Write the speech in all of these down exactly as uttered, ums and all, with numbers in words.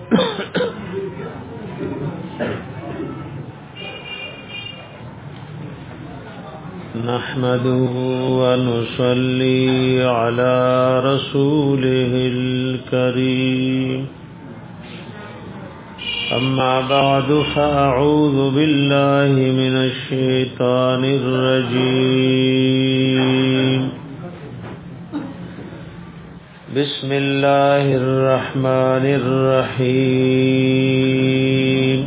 نحمده ونصلي على رسوله الكريم أما بعد فأعوذ بالله من الشيطان الرجيم بسم الله الرحمن الرحيم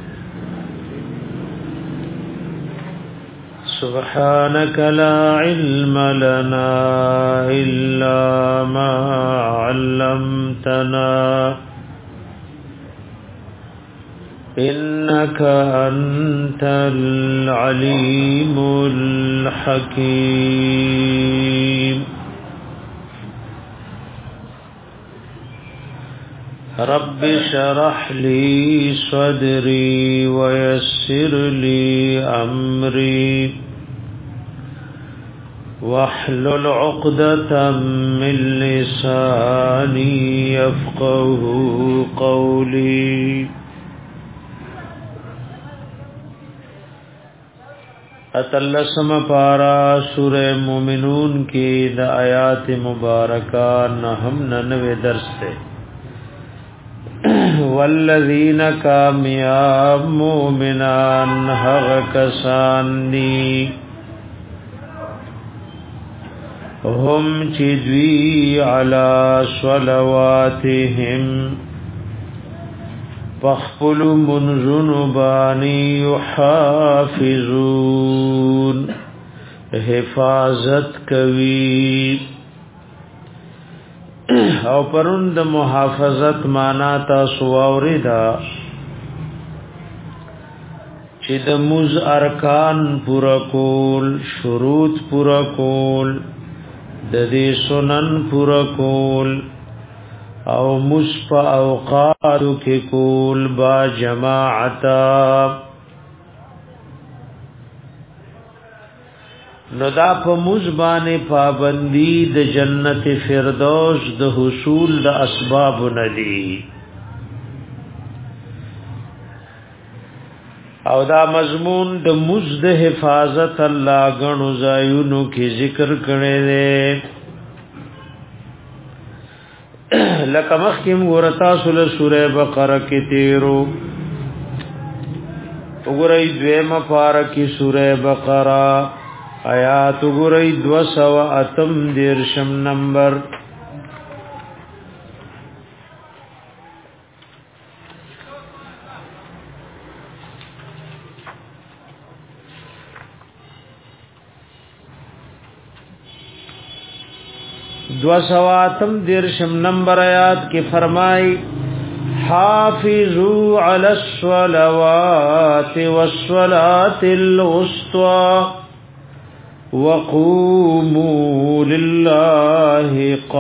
سبحانك لا علم لنا إلا ما علمتنا إنك أنت العليم الحكيم رب شرح لي صدري ويسر لي أمري واحلل عقدة من لساني يفقه قولي اتلسم پارا سورہ مومنون کی دا آیات مبارکہ نہم ننوے درس تے والذین کامیاب مومنان حق کسان دی هم چدوی علی صلواتهم فخفل منزن بانی یحافظون حفاظت کوي او پروند محافظت مانا تاسو اوریدا چې د مز ارکان پورا کول شروط پورا کول د دې سنن پورا کول او مصف اوقات کې کول با جماعتا نو دا په مزبانه پابندی د جنت فردوس د حصول د اسباب ندی او دا مضمون د مزد حفاظت الله غنو زایونو کې ذکر کړي دي لکه مخکم ورتا سوره سوره بقره کې تیرو وګورئ دویمه پارا کې سوره بقره آیات وګورئ دو سو اتم دیرشم نمبر دو سواتم درشم نمبر آیات کی فرمائی حافظوا علی الصلوات والصلاة الوسطى وقوموا لله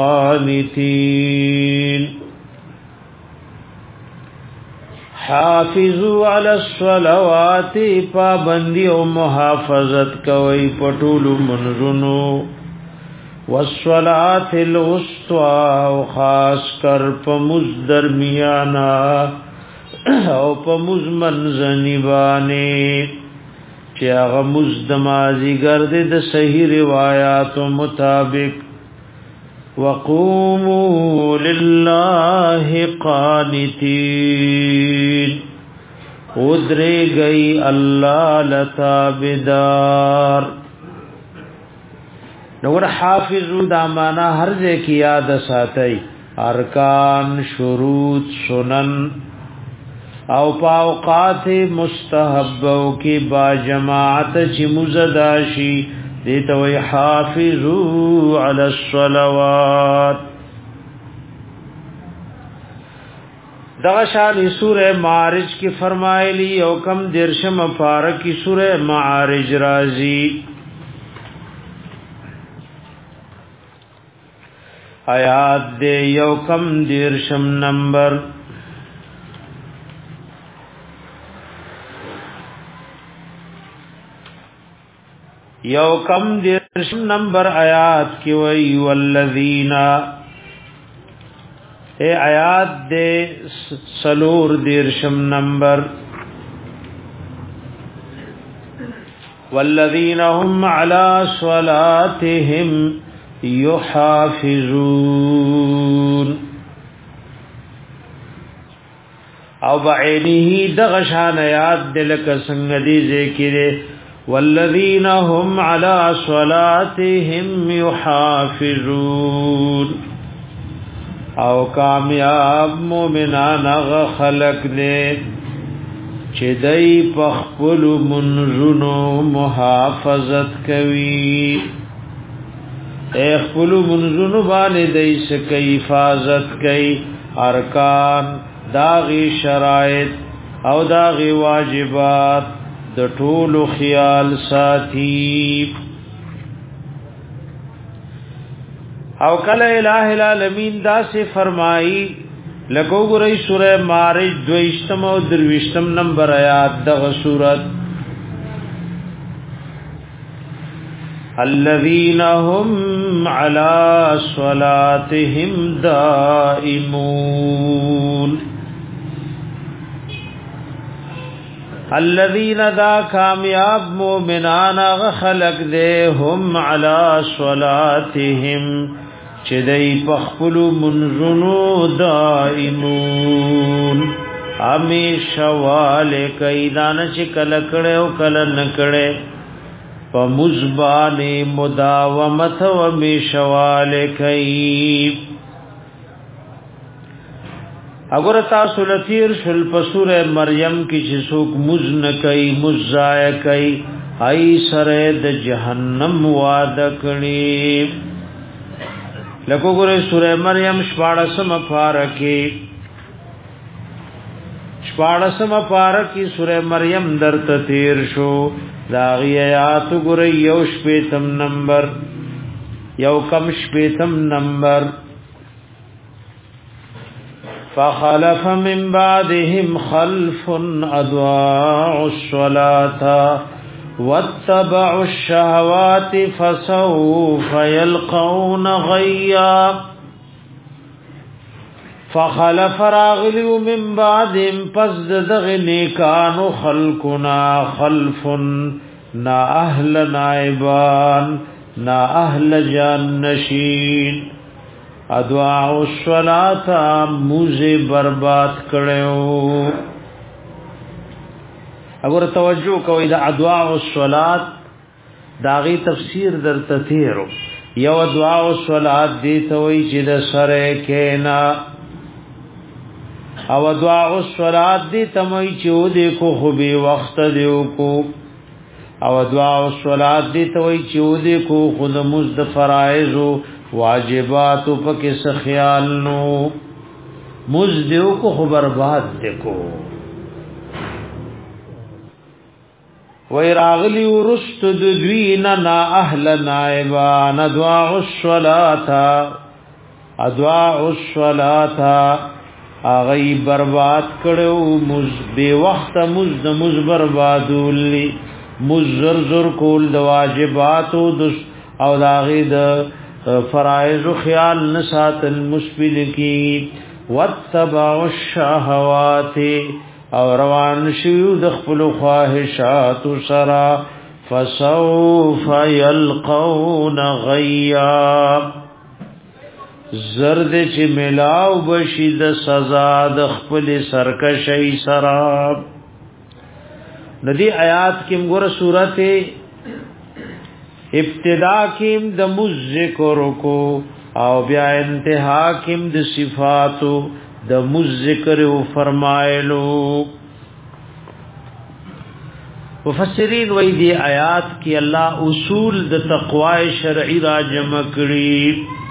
قانتين حافظوا علی الصلوات پابندی او محافظت کوي پټول منځونو والصلاة الوسطى او خاص کر په مزدرمیانا او په مزمنځنی باندې چې هغه مزدمازی ګرځي د صحیح روایت مطابق وقوموا لله قانتين ودري گئی الله لتابدار نور حافظو دا مانا ہر ځای کې یاد ساتي ارکان شروط سنن او پاوقات مستحب او کې با جماعت چې مزداشي دته وي حافظو علی الصلوات دغه شان سوره معارج کې فرمایلی او کم درشم پارک کی سوره معارج رازی آیات دے یو کم دیرشم نمبر یو کم دیرشم نمبر آیات کی وی والذین اے آیات دے سلور دیرشم نمبر والذین هم علی صلاتهم یحافظون او بعینه دغشان آیات دلک سنگدی ذکر والذین هم علی صلاتهم یحافظون او کامیاب مومنان اغا خلق دے چه دی پخپل منزنو محافظت کوي اخپل منزنو باندې دی سکی حفاظت کوي ارکان داغي شرائط او داغي واجبات د ټول خیال ساتي او کله الہ العالمین دا سے فرمائی لکو گرئی سورہ مارج دویشتم او درویشتم نمبر آیات دغ سورت الذین هم علی صلاتهم دائمون الذین دا کامیاب مومنان اغا خلق دے هم علی صلاتهم چه دی پخپلو منزنو دائمون ہمیشہ والے کئی دانا چه کل کڑے و کل نکڑے پا مزبان مداومت و ہمیشہ والے کئی اگر تاسو لتیر شل پسور مریم کی چسوک مزن کئی مزائے کئی ای سرد جہنم وادکنی لکو گرے سورہ مریم شپاڑسم پارکی شپاڑسم پارکی سورہ مریم در تطیر شو داغی آیات گرے یو شپیتم نمبر یو کم شپیتم نمبر فخلف من بعدهم خلف اضاعوا الصلاة واتبعوا الشهوات فسوف يلقون غيا فخلف راغلوا من بعدهم پس دغنی کانو خلقنا خلف نا اهل نائبان نا اهل جانشین ادعاء الصلاة موزے برباد کڑیو اگر توجہ کوئی دا ادعاء الصلاة داغی تفسیر در تتیرو یو ادعاء الصلاة دیتوئی چی دا سرے کینا او ادعاء الصلاة دیتوئی چی او دیکو خوبی وقت دیو کو او ادعاء الصلاة دیتوئی چی او دیکو خود مزد فرائضو واجباتو پکس خیال نو مزدیو کو خبر بات دیکھو ویراغلی ورست دوین نا اہل نائبان ادعاء الصلاة ادعاء الصلاة آغی برباد کرو مز بے وقت مزد مز بربادو لی مز زرزر کول دواجباتو دس او داغی دا فرائض و خیال نسات المسبل کی واتبعوا الشهوات او روان شیو دخپل خواہشات سرا فسوف یلقون غیا زرد چی ملاو بشید سزا دخپل سرکشی سرا ندی آیات کم گر صورت ابتدا کیم د مذکر کو او بیا انتہا کیم د صفاتو د مذکر او فرمایلو مفسرین وی دی آیات کی اللہ اصول د تقوی شرعی را جمع کړي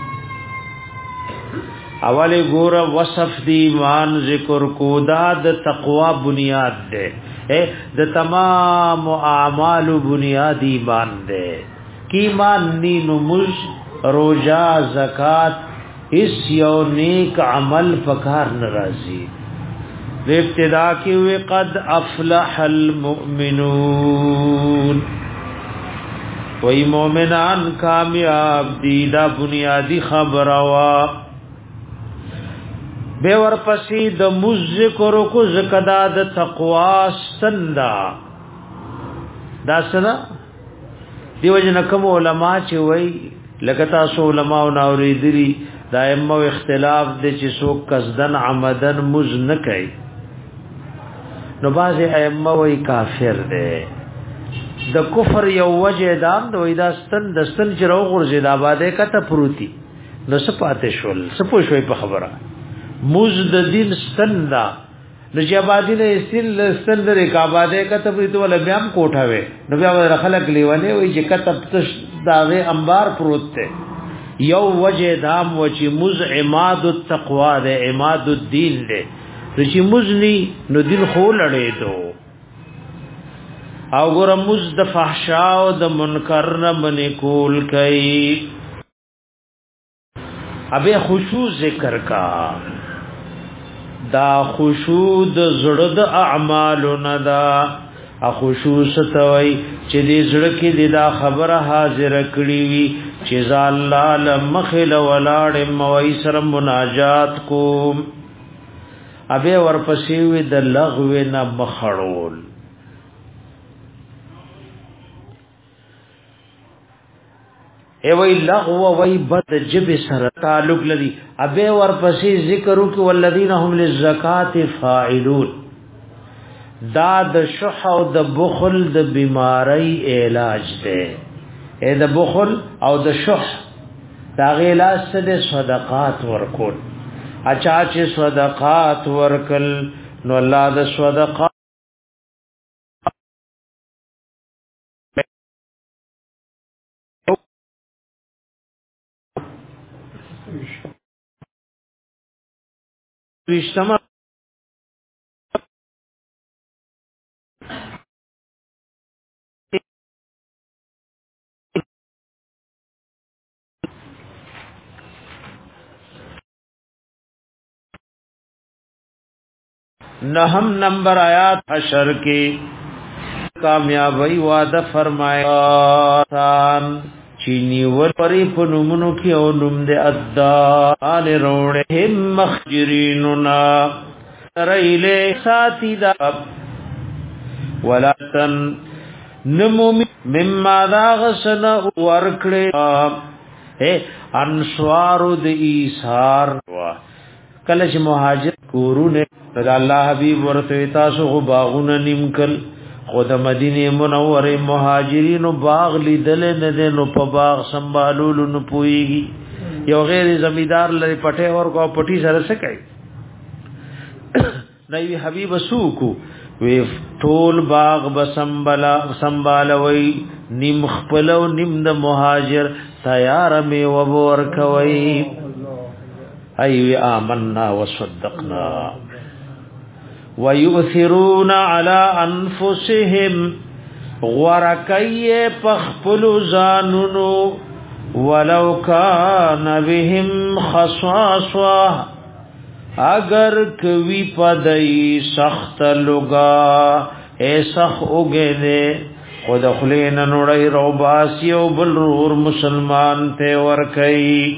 اول ګور وصف دی ایمان ذکر کو دا د تقوی بنیاد ده د تمام اعمال بنیاد ایمان ده کی ایمان نی نموز روجا زکات اس یو نیک عمل پکار ناراضی و ابتدا کی ہوئے قد افلح المؤمنون وی مومنان کامیاب دی دا بنیادی خبروا به ورپسې د مز ذکر کو زکدا د تقوا سندا دا سره دیو جن کوم علما چې وای لکه تاسو علما او اوریدلی دائمو اختلاف د چې څوک قصدن عمدن مز نه کوي نو باز ائمه وای کافر دی د کفر یو وجه دام د وای دا ستن د ستن چې راو غرزه د آباده کته پروتي نو سپاتې شول سپو شوي په خبره مز د دین ستن دا نو چې آبادی نه استل ستن د آباده کته پروتي ولا بیا هم کوټاوي نو بیا ور خلک لیونه وای چې کته تش داغه انبار پروت ته یو وجه دام و چې مز عماد التقوا ده عماد الدین ده چې مزنی نو دین خو لړې دو او ګور مز د فحشا او د منکر نه باندې کول کوي ابه خشوع ذکر کا دا خشوع د زړه د اعمال نه دا خشوع ستوي چې دې زړه کې دا خبره حاضر کړی وي چې زال لمخل ولاړ موي سره مناجات کوم ابه ورپسې وی د لغو نه مخړول ای وی لغو وی بد جب سره تعلق لري ابه ورپسې ذکر وکي والذین هم للزکات فاعلون دا د شح او د بخل د بیماری علاج ده اے د بخل او د شح دا علاج څه صدقات ورکول اچھا چې صدقات ورکل نو الله د صدقات وشتما نهم نمبر آیات حشر کی کامیابی وعدہ فرمایا تان چینی ور پری پنومنو کی او نم دے ادال روڑے هم مخجریننا ریلے ساتی دا ولاتن نمومی مما داغسن ورکڑے اے انسوارو دے ایسار کلش مہاجر کورونه دا الله حبیب ورته تاسو غو باغونه نیمکل خود مدینه منوره مهاجرین باغ لیدل نه ده نو په باغ سنبالول نو پويږي یو غیر زمیدار لري پټه اور کو پټي سره سکای نبی حبیب سوکو وی ټول باغ بسنبلا سنبالوي نیم خپلو نیم د مهاجر تیار می وبور کوي ایوی آمنا وصدقنا ویؤثرون علی انفسهم غرکی پخپل زانونو ولو کان بهم خصاصا اگر کوي پدای سخت لگا اے سخ اوګه خود خلین نړۍ روباسی او بل رور مسلمان ته ور کوي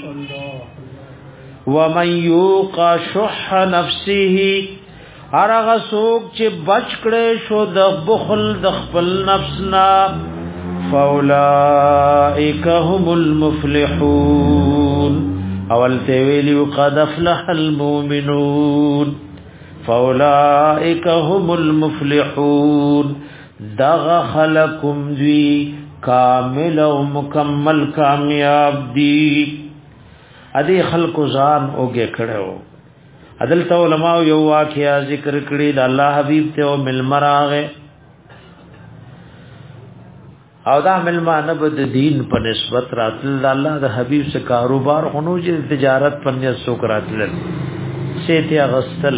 ومن یوق شح نفسه ارغه سوک چې بچ کړي شو د بخل د خپل نفسنا فاولائک هم المفلحون اول ته ویلی قد افلح المؤمنون فاولائک هم المفلحون دغ خلقم دی کامل او مکمل کامیاب دی ادي خلق ځان اوګه کړو عدل تو علماء یو واقعیا ذکر کړی د الله حبیب ته او ملمراغه او دا ملمانه بد دین په نسبت راتل الله د حبیب سے کاروبار خونو چې تجارت پنځه سو کراتل سیته غسل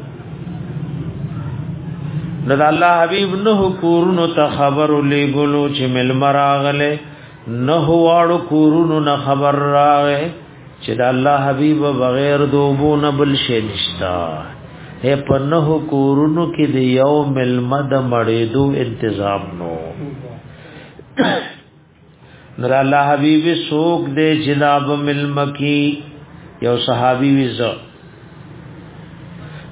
نو د الله حبیب نو کورونو ته خبر لګلو چې ملمراغله نو واړو کورونو نه خبر راغې چې د الله حبیب بغیر دوبو نه بل شي نشتا اے پنه کورونو کې د یوم المد مړېدو انتظام نو نور الله حبیب سوق دې جناب ملمکی یو صحابي وز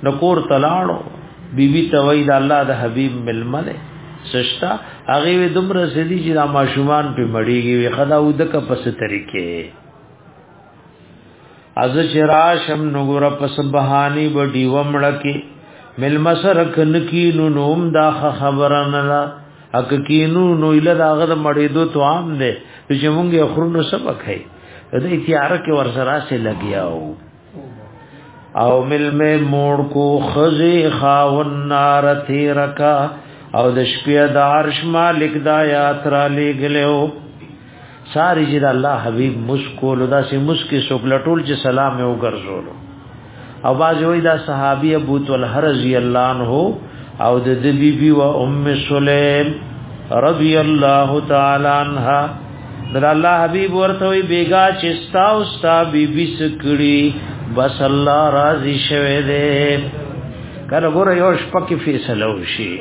نکور تلاړو بیبي توید الله د حبيب ململه سشتا هغه و دمر سدي چې د ماشومان په مړیږي وي خدا و د ک پس طریقې از چراشم نګور پس بهاني بډي ومړه کې ملمسر کنکی نو نوم دا خبرن لا اک کینو نو اله داغه د مړې دو تو عام دي چې مونږه خرونو سبق هي د اتیار کې ورسره سي لګیاو او مل میں موڑ کو خزی خاون نار تیرکا او د شپې د عرش مالک دا یاترا لګلو ساری چې الله حبیب مسکول دا سي مسکی سوکلټول چې سلام یو ګرځولو او باز وی دا صحابی ابو طلحه رضی الله عنه او د بی بی و ام سلیم رضی الله تعالی عنها در الله حبیب ورته وی بیگا چې ستا او ستا بی بی سکړي بس الله راضی شوه دې کله ګور یو شپکی فیصله وشي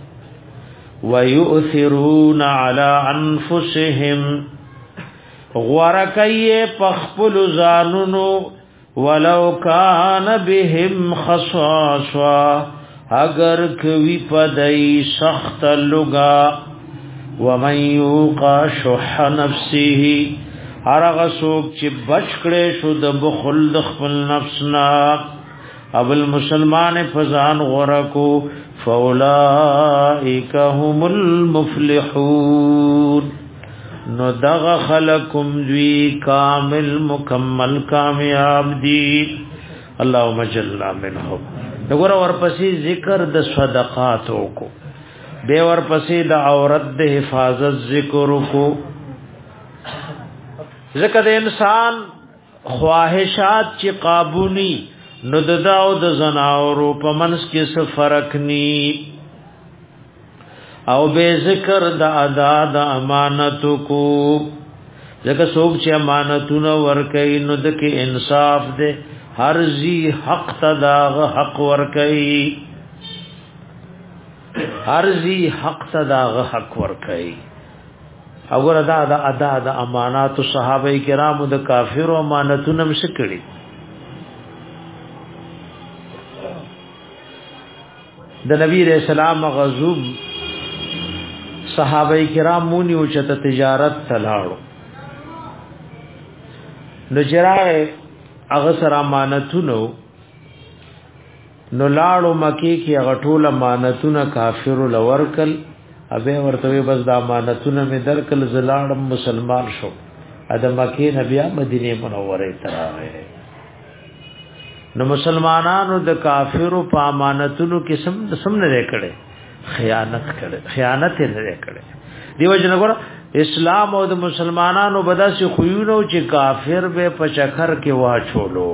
ويؤثرون على انفسهم غورکای پخپل زانونو ولو کان بهم خصاصا اگر کوي پدای سخت لغا ومن یوقا شح نفسه هرغه سوک چې بچ کړي شو د بخل د خپل نفسنا ابل مسلمان فزان غورکو فاولائک هم المفلحون نو دغه خلقم دوی کامل مکمل کامیاب دي اللهم جلنا منهم دغه ورپسې ذکر د صدقاتو کو به ورپسې د عورت د حفاظت ذکر کو ذکر د انسان خواهشات چې قابونی نو د داو د زناورو په منس کې څه فرق ني او به ذکر د ادا د امانت کو ځکه څوک چې امانتونه ورکړي نو د کې انصاف ده هر زی حق تداغ حق ورکړي هر زی حق تداغ حق ورکړي اگر ادا د ادا د امانات صحابه کرام د کافر او امانتونه مشکړي د نبی رسول الله غزوب صحابه کرام مونږ او چته تجارت تلاړو نو جراغه هغه سره امانتونو نو لاړو مکی کې هغه ټول امانتونه کافر لورکل ابه ورته بس د امانتونه می درکل زلاړم مسلمان شو ادم مکی نبی مدینه منوره ته راغی نو مسلمانانو د کافرو په امانتونو کې سم سم نه کړي خیانت کړي خیانت نه کړي دیو جن ګور اسلام او د مسلمانانو بداسي خوینو چې کافر به پچخر کې واچولو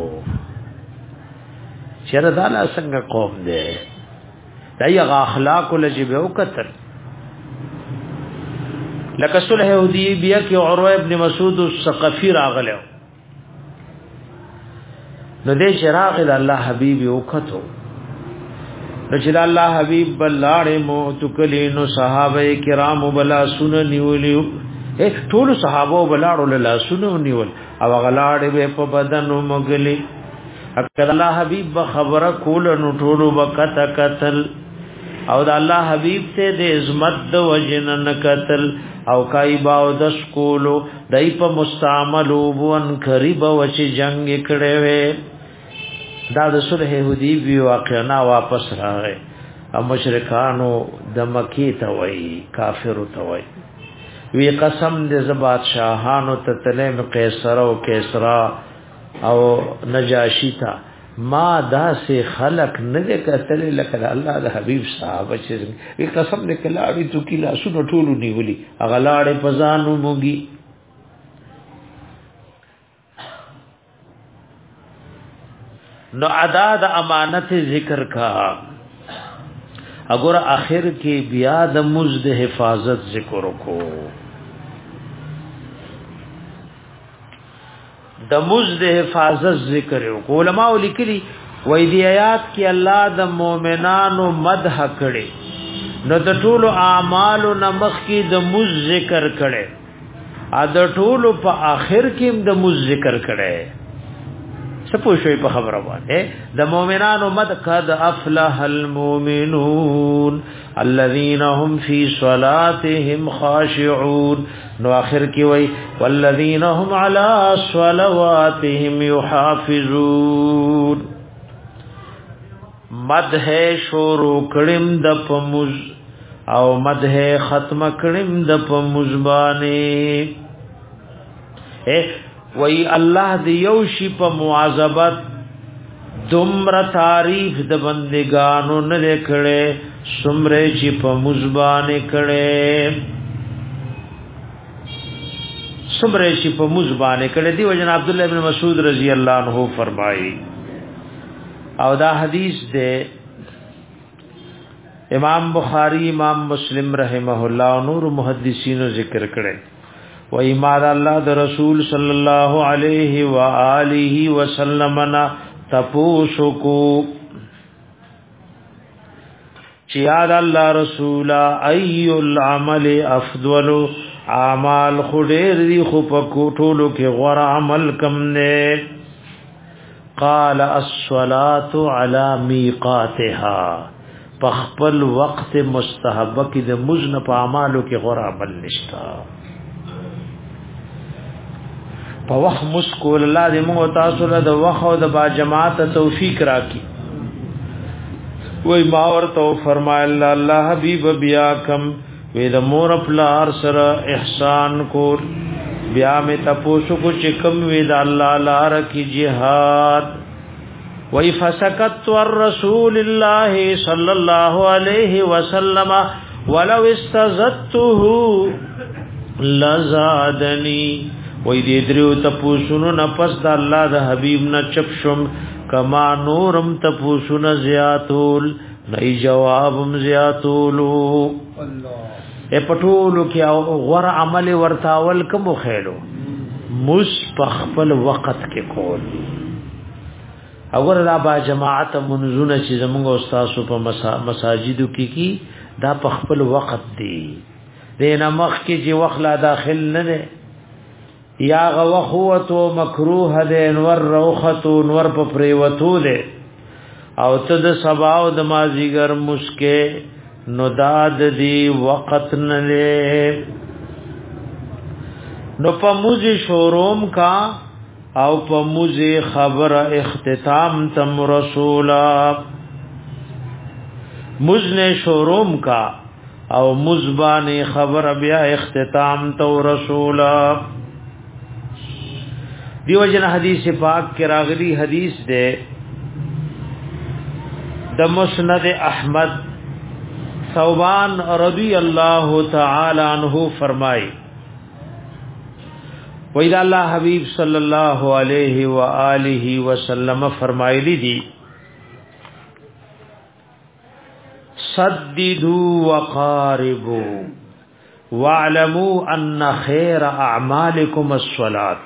چیرې دا څنګه قوم دی دایغه اخلاق لجبه او کتر لکه صلح حدیبیه کې عروه ابن مسعود الثقفي راغله نو دې شراغ الله حبيب وکړو نو چې الله حبيب بلاړې مو تکلینو صحابه کرام بلا سن نیولیو ټول صحابه بلاړو لا سن نیول او غلاړې په بدن مغلي اکر الله حبيب خبره کول نو ټول وقت قتل او د الله حبيب ته د عظمت د وجنن قتل او کای باو د سکولو دای په مستعملو بون قریب وچ جنگ کړي وې دا د صلح حدیبی واقعنا واپس راغی او مشرکانو د مکی ته وای کافر ته وای وی قسم دې زبات شاهانو ته تلم قیصر او کیسرا او نجاشی تا ما دا سے خلق نه کتل لکه الله د حبیب صاحب چې وی قسم دې کلاړي تو کلا سونو ټولو نیولی اغلاړې پزانو موږي نو ادا د امانت ذکر کا اگر اخر کې بیا د مزد حفاظت ذکر کو د مزد حفاظت ذکر کو علماء لیکلي وې دی آیات کې الله د مؤمنانو مدح کړي نو د ټولو اعمالو نمخ کې د مز ذکر کړي ا د ټولو په اخر کې د مز ذکر کړي سپوږی په خبره باندې د مؤمنانو مد قد افلح المؤمنون الذين هم في صلاتهم خاشعون نو اخر کی وای والذین هم علی صلواتهم یحافظون مدح شروع کړم د پموز او مدح ختم کړم د پموز باندې اے وای الله دی یو شی په معاذبت دمر تعریف د بندگانو نه کړي سمره چې په مزبانه کړي سمره چې په مزبانه کړي دی وجن عبد الله ابن مسعود رضی الله عنه فرمایي او دا حدیث ده امام بخاری امام مسلم رحمه الله او نور محدثینو ذکر کړي و ایمان الله د رسول صلی الله علیه و آله وسلم نا تپوسو کو چیاد الله رسول ای العمل افضل اعمال خډیر دی خو په کوټولو کې غوړ عمل کم نه قال الصلاه علی میقاتها پخپل وقت مستحب کې د مزن په اعمالو کې غوړ عمل نشتا په وخت مسکول الله دې موږ تاسو له د وخت او د با جماعت توفیق راکړي وای ما ورته فرمایله الله حبیب بیا کم وې د مور پلار سره احسان کول بیا می تاسو کو چې کم وې د الله لار کې jihad وای فسکت الرسول الله صلی الله علیه وسلم ولو استزدته لزادنی وای دې درو تپوسونو نفس د الله د حبیب نه چپ شم کما نورم تپوسونه زیاتول نه جوابم زیاتولو الله اے پټولو کې غور عمل ورتاول کوم خېلو مس پخپل وخت کې کول اور دا با جماعت منزونه چې زموږ استاد په مساجدو کې کی دا پخپل وخت دی دینه مخ کې چې وخت لا داخل نه ده یا غوخوتو مکروه ده انور روختو انور په پریوتو ده او تد سبا او د مازیګر مسکه نو داد دی وقت نه له نو په موزي شوروم کا او په موزي خبر اختتام تم رسولا مزن شوروم کا او مزبان خبر بیا اختتام تو رسولا دیو جن حدیث پاک کے راغلی حدیث دے د مسند احمد ثوبان رضی اللہ تعالی عنہ فرمائی وَإِذَا اللہ حبیب صلی اللہ علیہ وآلہ وسلم فرمائی لی دی صددوا وقاربوا واعلموا ان خیر اعمالکم الصلاة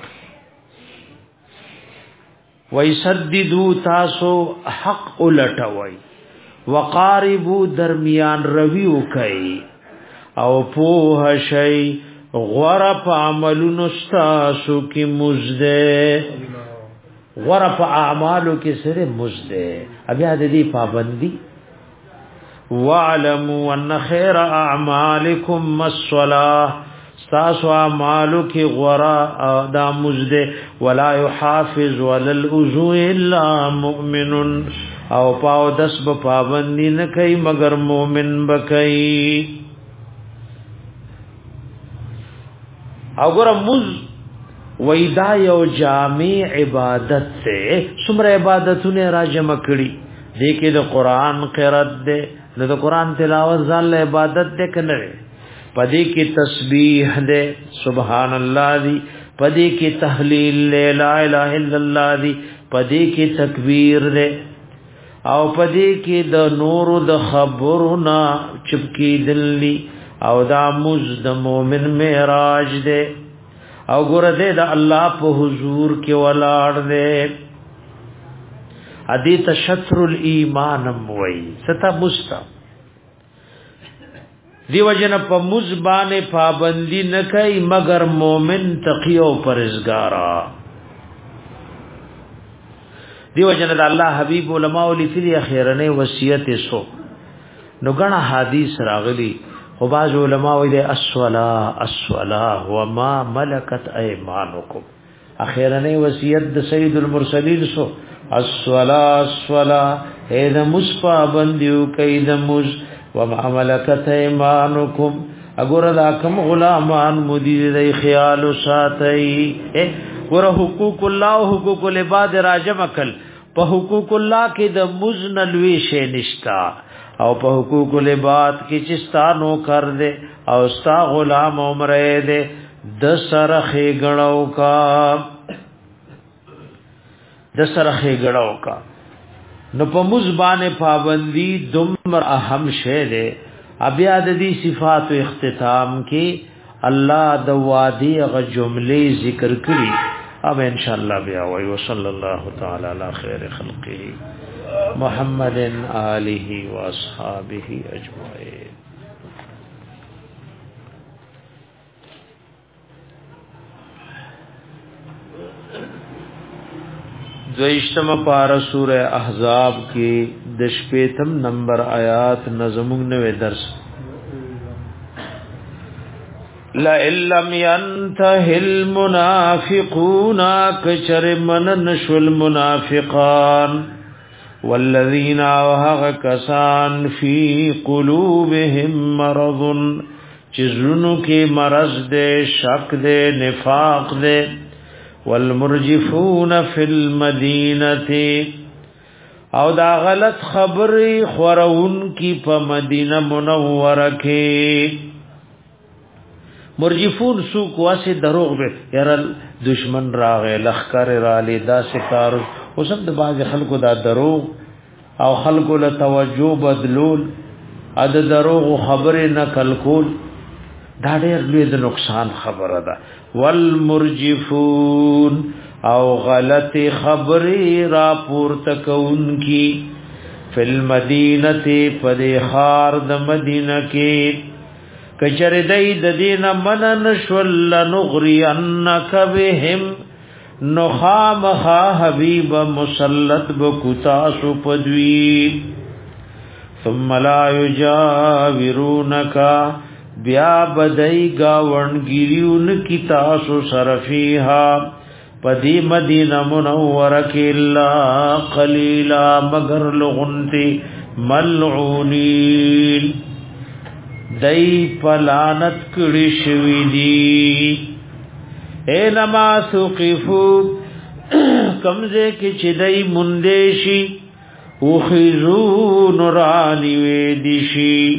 وَيَسَدِّدُوا تاسو حق الټوي وقاربوا درمیان رویو کوي او په شي غرف عملونو تاسو کې مزده غرف اعمالو کې سره مزده بیا د دې پابندي واعلموا ان خير اعمالكم الصلاه تاسو اعمالو کې غرا دا مزده ولا يحافظ ولا الوضوء الا مؤمن او پاو دس په پابندی نه کوي مگر مؤمن بکئی او ګره مز وېدا یو جامع عبادت ته څومره عبادتونه راجم کړي دې کې د قران قرات ده د قران تلاوت ځان له عبادت ده کنه پدې کې تسبیح ده سبحان الله دی پدې کې تهلیل لا اله الا الله دی پدې کې تکبیر ده او پدې کې د نور د خبرنا چپکی دلی او دا مز د مومن معراج ده او ګور دې د الله په حضور کې ولاړ ده ادي تشتر الایمان موي ستا مستا دیو جن په مزبانه پابندی نه کوي مگر مومن تقی او پرهیزګارا دیو جن الله حبیب علماء لفلی اخیرنه وصیت سو نو غنا حدیث راغلی خو باز علماء وی د الصلاه الصلاه وما ملکت ایمانکم اخیرنه وصیت د سید المرسلین سو الصلاه الصلاه اے د مصفا بندیو کید مز وما ملکت ایمانکم اگر دا کم غلامان مدیر دی خیال ساتي ور حقوق الله او حقوق العباد راجمکل په حقوق الله کې د مزنلوي شی نشتا او په حقوق العباد کې چې ستانو کر دے او ستا غلام عمره دے د سرخه غړاو کا د سرخه غړاو کا نو په مزبانه پابندی دمر اهم شی دے بیا د دې صفات او اختتام کې الله د وادي غ جملې ذکر کړي اب ان شاء الله بیا وای وصلی الله تعالی علی خیر خلقه محمد آله و اصحابہ اجمعین. دویشتم پارا سورہ احزاب کی دشپیتم نمبر آیات نظمون نوے درس. لَإِلَّمْ يَنْتَهِ الْمُنَافِقُونَ كَشَرِ مَنَ نَشْوَ الْمُنَافِقَانِ وَالَّذِينَ وَهَغَ كَسَانْ فِي قُلُوبِهِمْ مَرَضٌ چزنو کے مرض دے شک دے نفاق دے والمرجفون فی المدینہ او دا غلط خبری خورون کی پا مدینہ منورہ کے مرجفون سوک واسی دروغ بے یرال دشمن راغے لخکر رالی دا سکارو وسم د باز خلکو دا دروغ او خلکو له توجه بدلول ا د دروغ خبره نقل کول دا ډېر لوی د نقصان خبره ده. والمرجفون او غلط خبره را پورته کون کی فل مدینه پدخار د مدینه کې کچره دای د دین منن شول نغری انک بهم نخام خا حبیب مسلط بکتاسو پدوی ثم لا یجاورونکا بیا بدئی گاونگیریون کی تاسو صرفیها پدی مدینہ منورک اللہ قلیلا مگر لغنتی ملعونین دئی پلانت کڑی شوی دی اینما ثقفو کمزے کی چدئی مندیشی اخذو نرانی ویدشی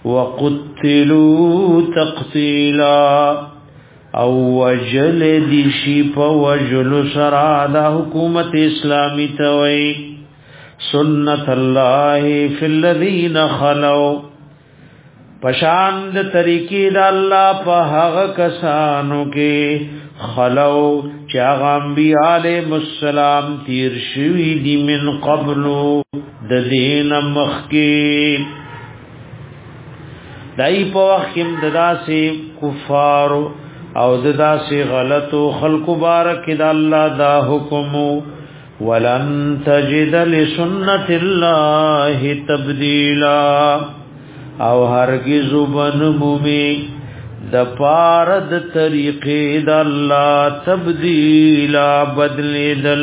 وقتلو تقتیلا او وجل دیشی پا وجل سرادا حکومت اسلامی توئی سنت اللہ فی الذین خلو پشاند طریقی دا اللہ پا حق کسانو کے خلو چاغ انبیاء علیہ السلام تیر شوی دی من قبلو د دین مخکی دای په وخم ددا سی کفار او ددا سی غلط خلق بارک د الله دا حکم ولن تجد لسنت الله تبدیلا او هرگز بنمومی د پارد طریقې د الله تبدیلا بدلیدل.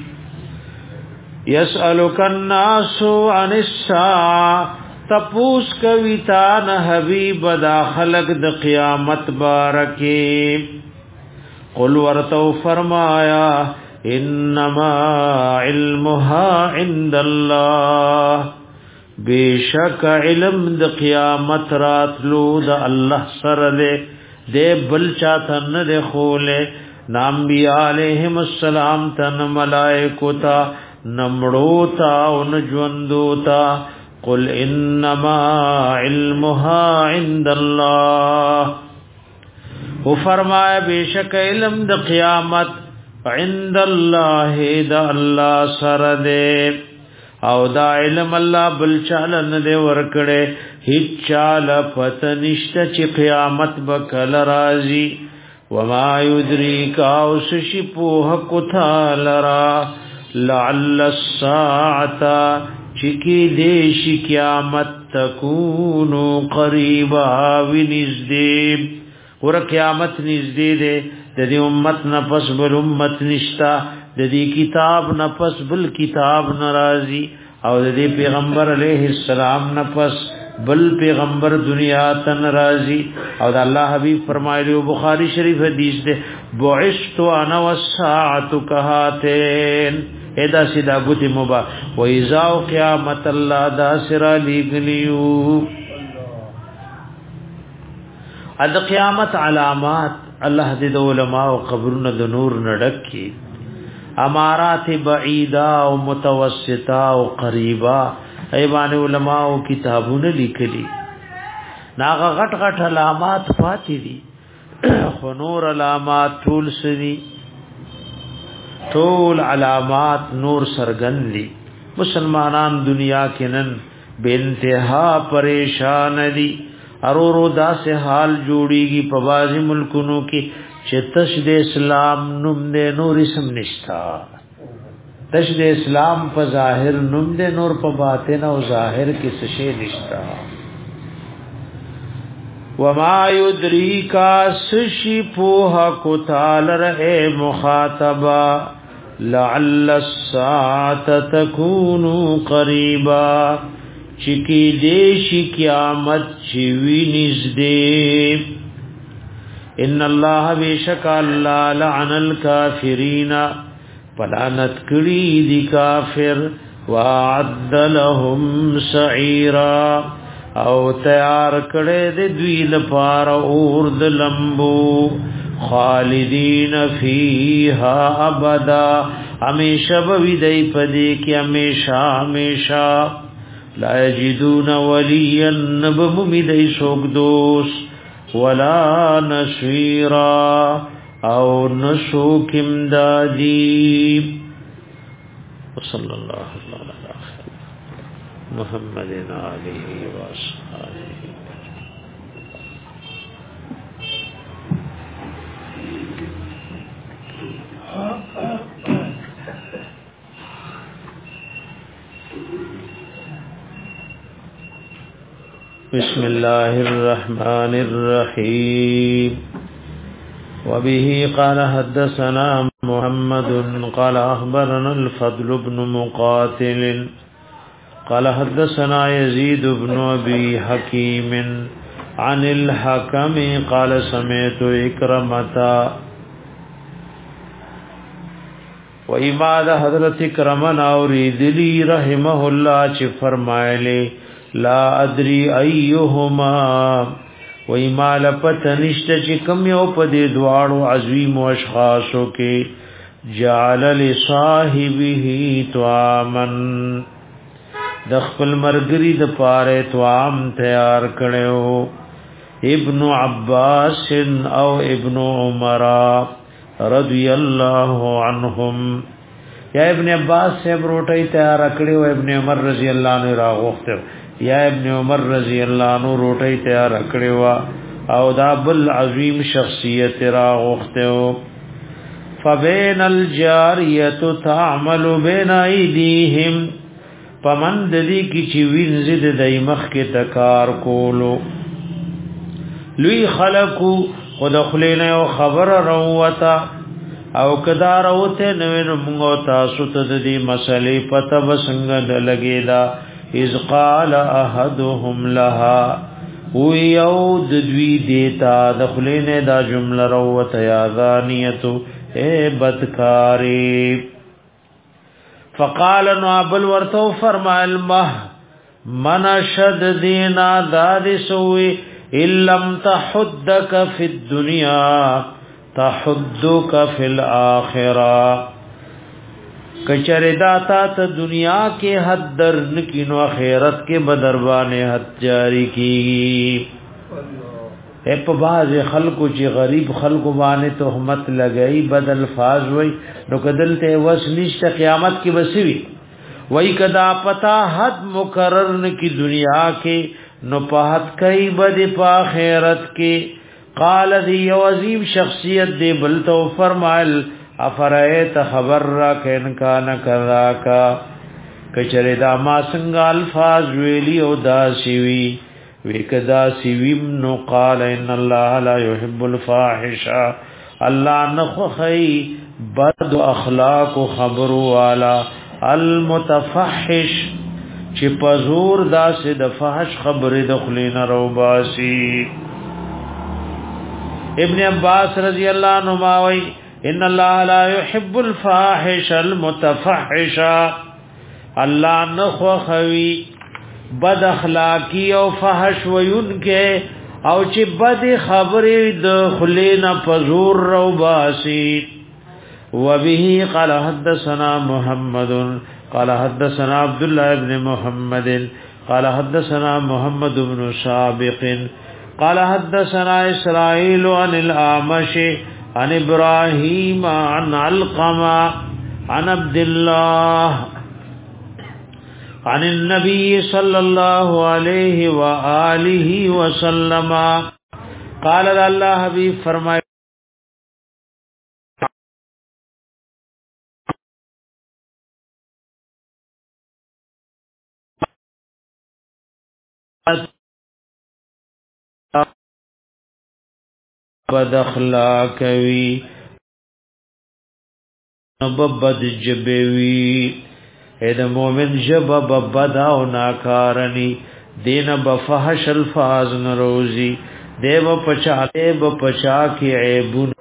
یسألک الناس عن الساعه تپوس کوي تان حبیب دا خلق د قیامت بارکه قل ورتو فرمایا انما علمها عند الله بیشک علم د قیامت راتلو د الله سره ده د بل چاته نه ده خوله نام بی علیہم السلام تن ملائکو تا نمړو تا او نجوندو تا قل انما علمها عند الله او فرمایا بیشک علم د قیامت عند الله د الله سره ده او دا علم الله بل چاله نه دی ورکړي هیڅ چاله پته نشته چې قیامت به کله راځي وما یدریک او شی په حق تعالی لعل الساعه چکی دیش قیامت تکونو قریبا ونزدی ور قیامت نزدې ده د دې امت نه پس بل امت نشتا د دې کتاب نه پس بل کتاب ناراضي او د دې پیغمبر علیه السلام نه پس بل پیغمبر دنیا ته ناراضي او د الله حبیب فرمایلی بخاری شریف حدیث ده بعثت انا والساعه کهاتین ادا سیدا بوتی مبا و اذا قیامت الله دا سرا لګلیو اد قیامت علامات الله دې د علماء او قبرونو د نور نډکی امارات بعیدا او متوسطه او قریبا ایوان علماء او کتابونه لیکلي ناغه غټ غټ علامات فاتې دي خو نور علامات ټول سدي ټول علامات نور سرګن دي مسلمانان دنیا کې نن بے انتها پریشان دي ارورو دا سے حال جوړیږي په بازي ملکونو کې چې تشد اسلام نوم دې نور اسم نشتا تشد اسلام په ظاهر نوم دې نور په باطن او ظاهر کې څه شی نشتا وما يدريكا سشي پوها کو تعال رہے مخاطبا لعل الساعه تكون قريبا چکی دیشی قیامت چوی نزدے ان اللہ بیشک اللہ لعن الکافرین پلانت کری دی کافر وعد لهم سعیرا او تیار کڑے دی دوی لپار اور دلمبو خالدین فیہا ابدا ہمیشہ بوی دی پدی کی ہمیشہ ہمیشہ لا یجدون ولیا نبممی سوک دوست ولا نصیرا او نسوک امدادی وصلی اللہ علیہ محمد علیہ وآلہ بسم الله الرحمن الرحيم وبه قال حدثنا محمد قال أخبرنا الفضل بن مقاتل قال حدثنا يزيد بن أبي حكيم عن الحكم قال سمعت إكرمة وإماد حضرت إكرمنا أريد لي رحمه الله چه فرمائلے لا ادري ايهما وإما لپتنشت چې کم یو په دې دواړو عظیم او اشخاصو کې جعل لصاحبه طعامن د خپل مرګري د پاره طعام تیار کړو ابن عباس او ابن عمر رضی الله عنهم یا ابن عباس سے روټي تیار کړو ابن عمر رضی الله عنه راغوخته یا ابن عمر رضی اللہ عنہ روٹی تیار کړی وا او دا بل عظیم شخصیت را غوښته فبین الجاریه تعمل بین ایدیهم پمند دی کی چې وینځ د دایمخ کې تکار کولو لوی خلقو خدخلین او خبر روتا او کدا روته نو موږ تاسو ته د دې مسلې پته وسنګ لګیدا اذ قال احدهم لها او یود دوی دیتا دخلین دا جمله روت یا ذانیتو اے بدکاری فقال نوابل ورتو فرمائے المح من شد دینا داد سوی اللم تحدک فی الدنیا تحدک فی الاخرہ کچره داتا ته دنیا کې حد در نکینو آخرت کې بدربانه حد جاری کیږي په باز خلکو چې غریب خلکو باندې تهمت لګئی بدل فاز وای نو کدلته وس نشته قیامت کې بسوي وای کدا پتا حد مقرر نکی دنیا کې نو په حد کوي بد په آخرت کې قال دی عظیم شخصیت دی بل تو فرمایل افرایت خبر را کین کان کذاکا کچره دا ما څنګه الفاظ ویلی او دا سیوی وکدا سیویم نو قال ان الله لا يحب الفاحش الله نخخی بد اخلاق و خبر والا المتفحش چې پزور داسې د فحش خبره د خلین روباسي. ابن عباس رضی الله عنهما وی ان الله لا يحب الفاحش المتفحش الله نخخوی بد اخلاقی او فحش وینکه او چې بد خبره د خلین پزور روباسي. وبه قال حدثنا محمد قال حدثنا عبد الله بن محمد قال حدثنا محمد بن سابق قال حدثنا اسرائيل عن الأعمش عن ابراهيم عن علقمة عن عبد الله عن النبي صلى الله عليه وآله وسلم قال الله حبيب فرمائے بد اخلاقوی نببد جبوی اید مومن جب ببد او ناکارنی دین بفحش الفاظ نروزی دیو پچا دیو پچا کی عیبون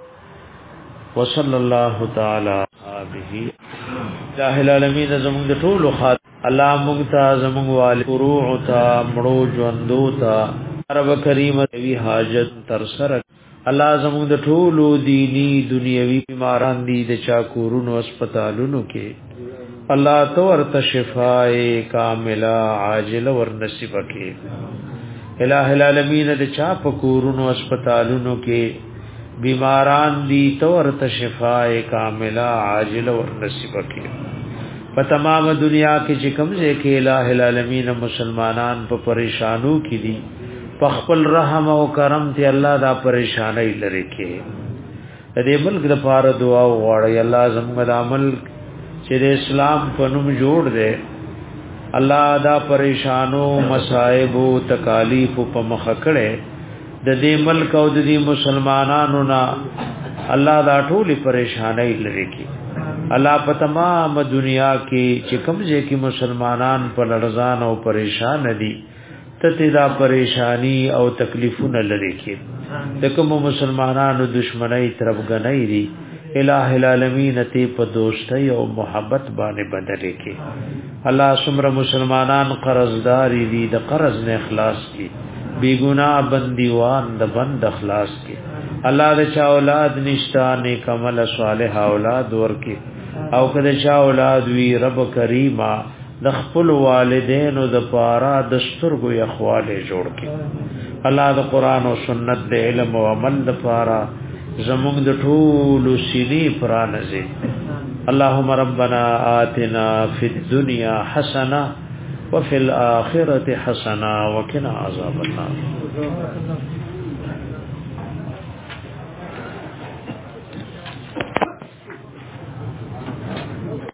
وصل اللہ تعالی آبہی الہ العالمین زمان د ټولو خاطر الله مونږ زمونږ والي فروع تا مړو ژوندو تا رب کریم دی حاجت تر سره الله زمونږ د ټولو دینی دنیوي بیماران دي د چا کورونو هسپتالونو کې الله تو ورته شفای کامله عاجله ور نصیب کړي. الہ العالمین د چا په کورونو هسپتالونو کې بیماران دي تو ورته شفای کامله عاجله ور نصیب کړي. په تمام دنیا کې چې کوم ځای کې الٰه العالمین مسلمانان په پریشانو کې دي په خپل رحم او کرم ته الله دا پریشانای لري کې د دې ملک د پاره دعا وغواړي الله زموږ د عمل چې د اسلام په نوم جوړ دے الله دا پریشانو مصائب او تکالیف په مخ کړي د دې ملک او د دې مسلمانانو نه الله دا ټولي پریشانای لري کې الله په تمام دنیا کې چې کومځه کې مسلمانان په لړزان او پریشان دي ته دا پریشانی او تکلیفونه لري کې د کوم مسلمانانو دشمنی طرفګنۍ دي الٰه العالمین ته په دوستۍ او محبت باندې بدلې کې الله سمره مسلمانان قرضدار دي د قرض نه اخلاص کې بی ګناه بندیوان د بند اخلاص کې الله د چا اولاد نشتا نیک عمل صالح اولاد ورکې او کله چا اولاد وی رب کریما د خپل والدینو د پارا د سترګو اخواله جوړ کړي الله د قران او سنت د علم او عمل د پارا زموږ د ټولو سینې پرانځي. اللهم ربنا آتنا فی الدنيا حسنه وفي الاخره حسنه وقنا عذاب النار.